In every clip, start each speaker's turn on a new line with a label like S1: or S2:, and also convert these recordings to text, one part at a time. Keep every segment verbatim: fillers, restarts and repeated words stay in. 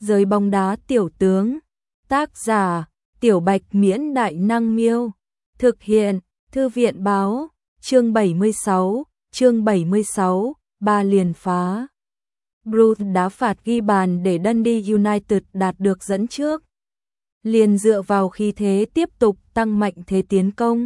S1: Giới bóng đá tiểu tướng. Tác giả: Tiểu Bạch Miễn Đại Năng Miêu. Thực hiện: Thư viện Báo. Chương bảy mươi sáu, chương bảy mươi sáu, ba liền phá. Bruce đá phạt ghi bàn để Dundee United đạt được dẫn trước. Liền dựa vào khí thế tiếp tục tăng mạnh thế tiến công.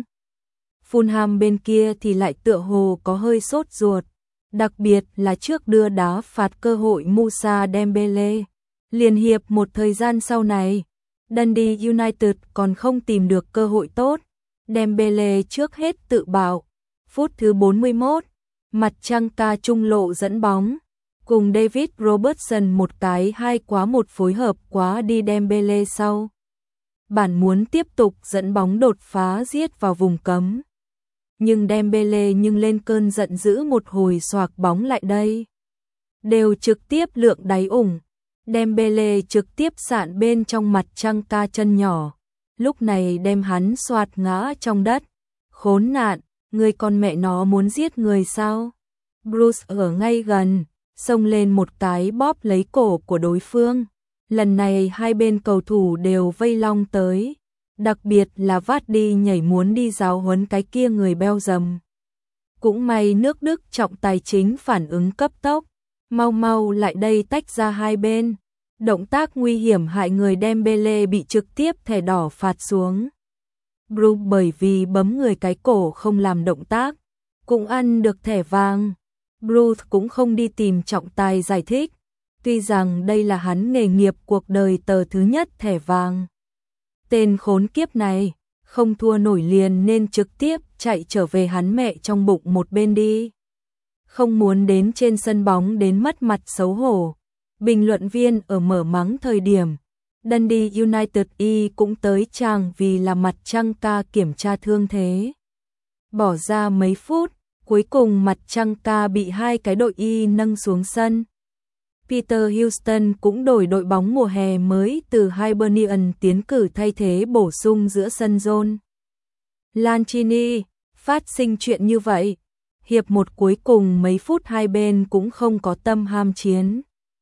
S1: Fulham bên kia thì lại tựa hồ có hơi sốt ruột, đặc biệt là trước đưa đá phạt cơ hội Moussa Dembele. Liên hiệp một thời gian sau này, Dundee United còn không tìm được cơ hội tốt. Dembele trước hết tự bảo. Phút thứ bốn mươi mốt, mặt trăng ca trung lộ dẫn bóng, cùng David Robertson một cái hai quá một phối hợp quá đi Dembele sau. Bản muốn tiếp tục dẫn bóng đột phá giết vào vùng cấm. Nhưng Dembele nhưng lên cơn giận dữ một hồi xoạc bóng lại đây. Đều trực tiếp lượng đáy ủng. Dembele trực tiếp sạn bên trong mặt trăng ca chân nhỏ. Lúc này đem hắn xoạt ngã trong đất. Khốn nạn, người con mẹ nó muốn giết người sao? Bruce ở ngay gần, xông lên một cái bóp lấy cổ của đối phương. Lần này hai bên cầu thủ đều vây long tới. Đặc biệt là Vardy nhảy muốn đi giáo huấn cái kia người Belgium. Cũng may nước Đức trọng tài chính phản ứng cấp tốc, mau mau lại đây tách ra hai bên. Động tác nguy hiểm hại người Dembele bị trực tiếp thẻ đỏ phạt xuống. Bruce bởi vì bấm người cái cổ không làm động tác, cũng ăn được thẻ vàng. Bruce cũng không đi tìm trọng tài giải thích, tuy rằng đây là hắn nghề nghiệp cuộc đời tờ thứ nhất thẻ vàng. Tên khốn kiếp này, không thua nổi liền nên trực tiếp chạy trở về hắn mẹ trong bụng một bên đi. Không muốn đến trên sân bóng đến mất mặt xấu hổ. Bình luận viên ở mở mắng thời điểm, Dundee United y cũng tới chàng vì là mặt trăng ca kiểm tra thương thế. Bỏ ra mấy phút, cuối cùng mặt trăng ca bị hai cái đội y nâng xuống sân. Peter Houston cũng đổi đội bóng mùa hè mới từ Hibernian tiến cử thay thế bổ sung giữa sân John Lanchini. Phát sinh chuyện như vậy, hiệp một cuối cùng mấy phút hai bên cũng không có tâm ham chiến.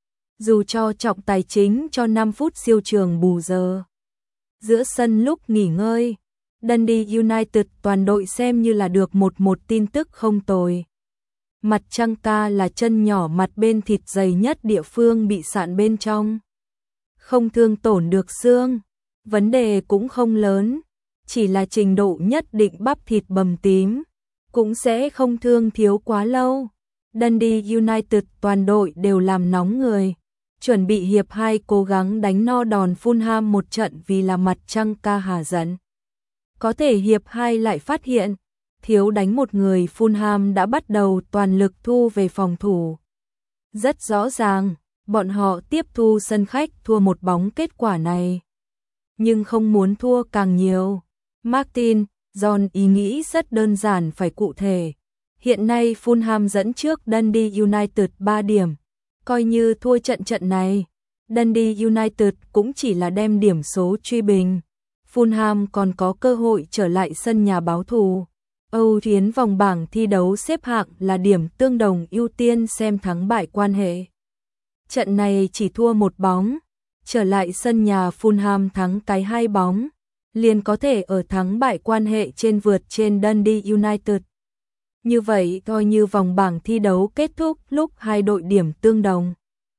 S1: Dù cho trọng tài chính cho năm phút siêu trường bù giờ. Giữa sân lúc nghỉ ngơi, Dundee United toàn đội xem như là được một một tin tức không tồi. Mặt trăng ca là chân nhỏ mặt bên thịt dày nhất địa phương bị sạn bên trong. Không thương tổn được xương, vấn đề cũng không lớn, chỉ là trình độ nhất định bắp thịt bầm tím, cũng sẽ không thương thiếu quá lâu. Dundee United toàn đội đều làm nóng người, chuẩn bị hiệp hai cố gắng đánh no đòn Fulham một trận vì là mặt trăng ca hà giận. Có thể hiệp hai lại phát hiện, thiếu đánh một người Fulham đã bắt đầu toàn lực thu về phòng thủ. Rất rõ ràng, bọn họ tiếp thu sân khách thua một bóng kết quả này. Nhưng không muốn thua càng nhiều. Martin, John ý nghĩ rất đơn giản phải cụ thể. Hiện nay Fulham dẫn trước Dundee United ba điểm. Coi như thua trận trận này, Dundee United cũng chỉ là đem điểm số truy bình. Fulham còn có cơ hội trở lại sân nhà báo thù. Âu Yến vòng bảng thi đấu xếp hạng là điểm tương đồng ưu tiên xem thắng bại quan hệ. Trận này chỉ thua một bóng, trở lại sân nhà Fulham thắng cái hai bóng, liền có thể ở thắng bại quan hệ trên vượt trên Dundee United. Như vậy coi như vòng bảng thi đấu kết thúc lúc hai đội điểm tương đồng.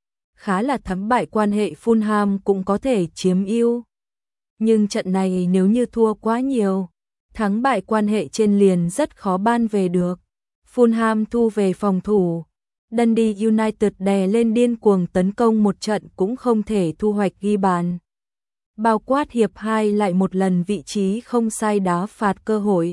S1: Khá là thắng bại quan hệ Fulham cũng có thể chiếm ưu. Nhưng trận này nếu như thua quá nhiều, thắng bại quan hệ trên liền rất khó ban về được. Fulham thu về phòng thủ, Dundee United đè lên điên cuồng tấn công một trận cũng không thể thu hoạch ghi bàn. Bao quát hiệp hai lại một lần vị trí không sai đá phạt cơ hội.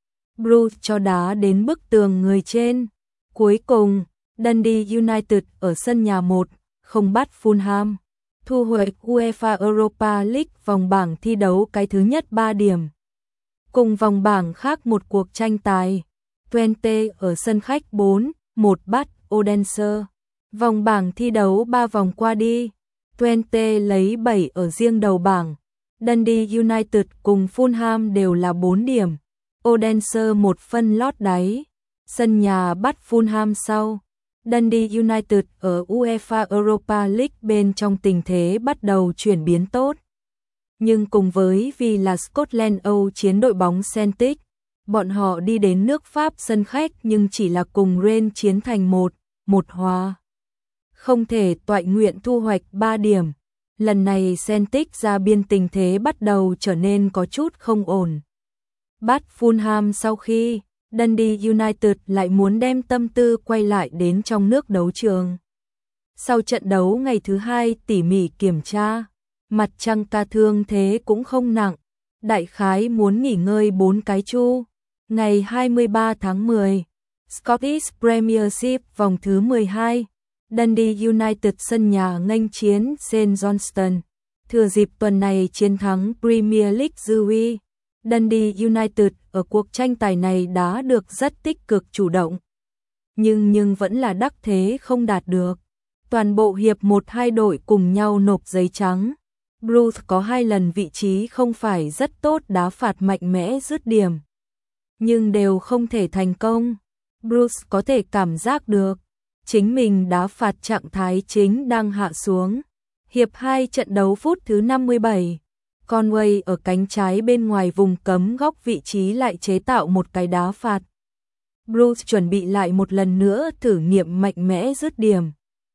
S1: Bruce cho đá đến bức tường người trên. Cuối cùng, Dundee United ở sân nhà một, không bắt Fulham. Thu hoạch UEFA Europa League vòng bảng thi đấu cái thứ nhất ba điểm. Cùng vòng bảng khác một cuộc tranh tài. Twente ở sân khách bốn một bắt Odense. Vòng bảng thi đấu ba vòng qua đi. Twente lấy bảy ở riêng đầu bảng. Dundee United cùng Fulham đều là bốn điểm. Odense một phân lót đáy. Sân nhà bắt Fulham sau. Dundee United ở UEFA Europa League bên trong tình thế bắt đầu chuyển biến tốt. Nhưng cùng với vì là Scotland Âu chiến đội bóng Celtic, bọn họ đi đến nước Pháp sân khách nhưng chỉ là cùng Rennes chiến thành một, một hòa. Không thể toại nguyện thu hoạch ba điểm. Lần này Celtic ra biên tình thế bắt đầu trở nên có chút không ổn. Bắt Fulham sau khi Dundee United lại muốn đem tâm tư quay lại đến trong nước đấu trường. Sau trận đấu ngày thứ hai tỉ mỉ kiểm tra, mặt trăng ca thương thế cũng không nặng, đại khái muốn nghỉ ngơi bốn cái chu. Ngày hai mươi ba tháng mười, Scottish Premiership vòng thứ mười hai, Dundee United sân nhà nghênh chiến Saint Johnstone. Thừa dịp tuần này chiến thắng Premier League dư uy, Dundee United ở cuộc tranh tài này đã được rất tích cực chủ động. Nhưng nhưng vẫn là đắc thế không đạt được. Toàn bộ hiệp một hai đội cùng nhau nộp giấy trắng. Bruce có hai lần vị trí không phải rất tốt đá phạt mạnh mẽ dứt điểm, nhưng đều không thể thành công. Bruce có thể cảm giác được chính mình đá phạt trạng thái chính đang hạ xuống. Hiệp hai trận đấu phút thứ năm mươi bảy, Conway ở cánh trái bên ngoài vùng cấm góc vị trí lại chế tạo một cái đá phạt. Bruce chuẩn bị lại một lần nữa thử nghiệm mạnh mẽ dứt điểm.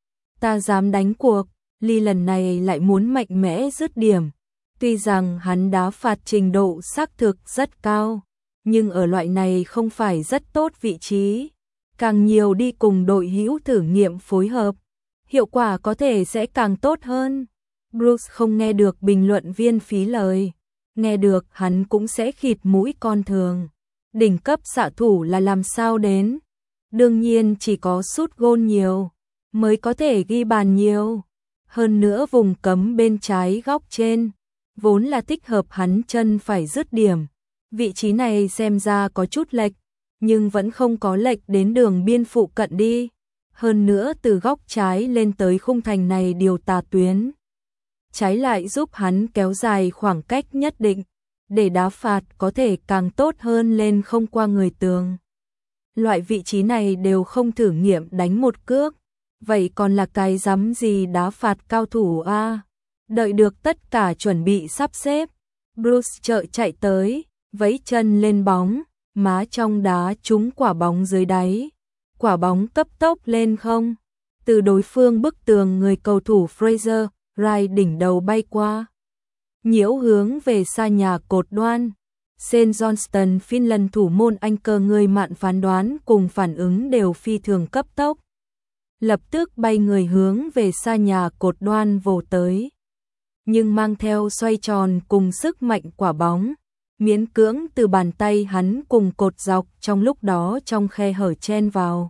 S1: Ta dám đánh cuộc, Lee lần này lại muốn mạnh mẽ dứt điểm. Tuy rằng hắn đá phạt trình độ xác thực rất cao, nhưng ở loại này không phải rất tốt vị trí. Càng nhiều đi cùng đội hữu thử nghiệm phối hợp, hiệu quả có thể sẽ càng tốt hơn. Bruce không nghe được bình luận viên phí lời, nghe được hắn cũng sẽ khịt mũi con thường. Đỉnh cấp xạ thủ là làm sao đến? Đương nhiên chỉ có sút gôn nhiều mới có thể ghi bàn nhiều. Hơn nữa vùng cấm bên trái góc trên vốn là thích hợp hắn chân phải dứt điểm. Vị trí này xem ra có chút lệch, nhưng vẫn không có lệch đến đường biên phụ cận đi. Hơn nữa từ góc trái lên tới khung thành này điều tà tuyến trái lại giúp hắn kéo dài khoảng cách nhất định, để đá phạt có thể càng tốt hơn lên không qua người tường. Loại vị trí này đều không thử nghiệm đánh một cước, vậy còn là cái dám gì đá phạt cao thủ a? À? Đợi được tất cả chuẩn bị sắp xếp, Bruce chợ chạy tới, vẫy chân lên bóng, má trong đá trúng quả bóng dưới đáy. Quả bóng cấp tốc lên không, từ đối phương bức tường người cầu thủ Fraser Wright đỉnh đầu bay qua, nhiễu hướng về xa nhà cột đoan. Saint Johnstone Finland thủ môn Anh cơ người mạn phán đoán cùng phản ứng đều phi thường cấp tốc, lập tức bay người hướng về xa nhà cột đoan vồ tới, nhưng mang theo xoay tròn cùng sức mạnh quả bóng, miễn cưỡng từ bàn tay hắn cùng cột dọc trong lúc đó trong khe hở chen vào.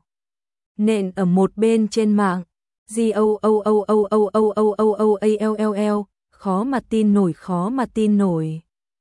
S1: Nện ở một bên trên mạng, G O O O O O O O O O A L L L, khó mà tin nổi khó mà tin nổi.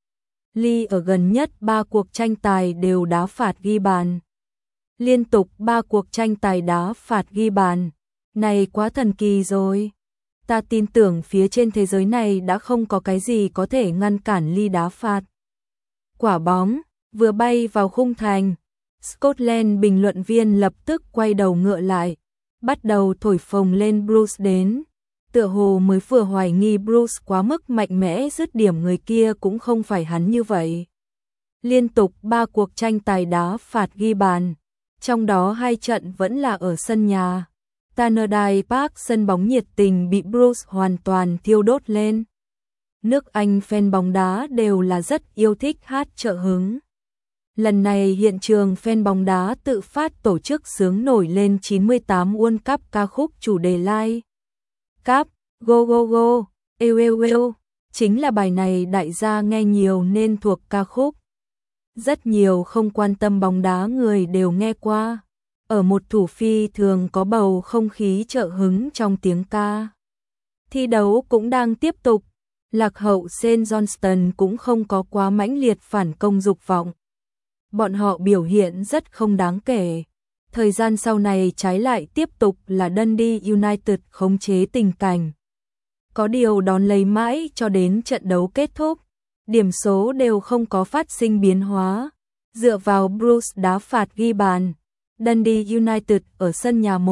S1: Lee ở gần nhất ba cuộc tranh tài đều đá phạt ghi bàn. Liên tục ba cuộc tranh tài đá phạt ghi bàn. Này quá thần kỳ rồi. Ta tin tưởng phía trên thế giới này đã không có cái gì có thể ngăn cản Lee đá phạt. Quả bóng vừa bay vào khung thành, Scotland bình luận viên lập tức quay đầu ngựa lại, bắt đầu thổi phồng lên Bruce đến. Tựa hồ mới vừa hoài nghi Bruce quá mức mạnh mẽ dứt điểm người kia cũng không phải hắn như vậy. Liên tục ba cuộc tranh tài đá phạt ghi bàn, trong đó hai trận vẫn là ở sân nhà. Tannadice Park sân bóng nhiệt tình bị Bruce hoàn toàn thiêu đốt lên. Nước Anh fan bóng đá đều là rất yêu thích hát trợ hứng. Lần này hiện trường fan bóng đá tự phát tổ chức sướng nổi lên chín mươi tám World Cup ca khúc chủ đề Live Cup, Go Go Go, Eo Eo Eo, chính là bài này đại gia nghe nhiều nên thuộc ca khúc. Rất nhiều không quan tâm bóng đá người đều nghe qua. Ở một thủ phi thường có bầu không khí trợ hứng trong tiếng ca. Thi đấu cũng đang tiếp tục, lạc hậu Saint Johnstone cũng không có quá mãnh liệt phản công dục vọng. Bọn họ biểu hiện rất không đáng kể. Thời gian sau này trái lại tiếp tục là Dundee United khống chế tình cảnh. Có điều đón lấy mãi cho đến trận đấu kết thúc, điểm số đều không có phát sinh biến hóa. Dựa vào Bruce đá phạt ghi bàn, Dundee United ở sân nhà một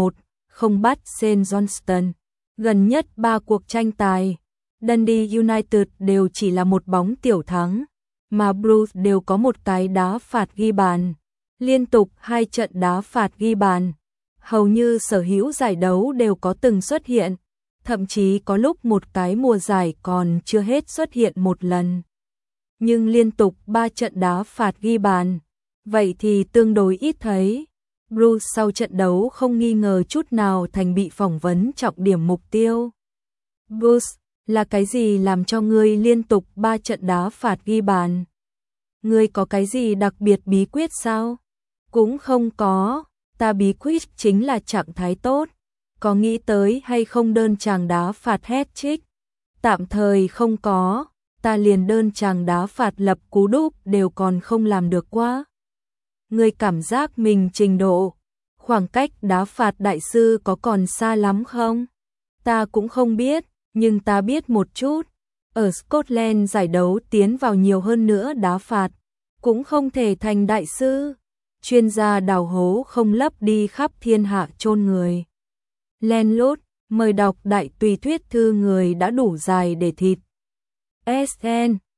S1: không bắt Saint Johnston. Gần nhất ba cuộc tranh tài, Dundee United đều chỉ là một bóng tiểu thắng, mà Blues đều có một cái đá phạt ghi bàn. Liên tục hai trận đá phạt ghi bàn, hầu như sở hữu giải đấu đều có từng xuất hiện, thậm chí có lúc một cái mùa giải còn chưa hết xuất hiện một lần. Nhưng liên tục ba trận đá phạt ghi bàn, vậy thì tương đối ít thấy. Blues sau trận đấu không nghi ngờ chút nào thành bị phỏng vấn trọng điểm mục tiêu. Blues, là cái gì làm cho ngươi liên tục ba trận đá phạt ghi bàn? Ngươi có cái gì đặc biệt bí quyết sao? Cũng không có, ta bí quyết chính là trạng thái tốt. Có nghĩ tới hay không đơn chàng đá phạt hat-trick? Tạm thời không có, ta liền đơn chàng đá phạt lập cú đúp đều còn không làm được quá. Ngươi cảm giác mình trình độ, khoảng cách đá phạt đại sư có còn xa lắm không? Ta cũng không biết, nhưng ta biết một chút. Ở Scotland giải đấu tiến vào nhiều hơn nữa đá phạt, cũng không thể thành đại sư. Chuyên gia đào hố không lấp đi khắp thiên hạ chôn người. Landlord, mời đọc đại tùy thuyết thư người đã đủ dài để thịt. ét en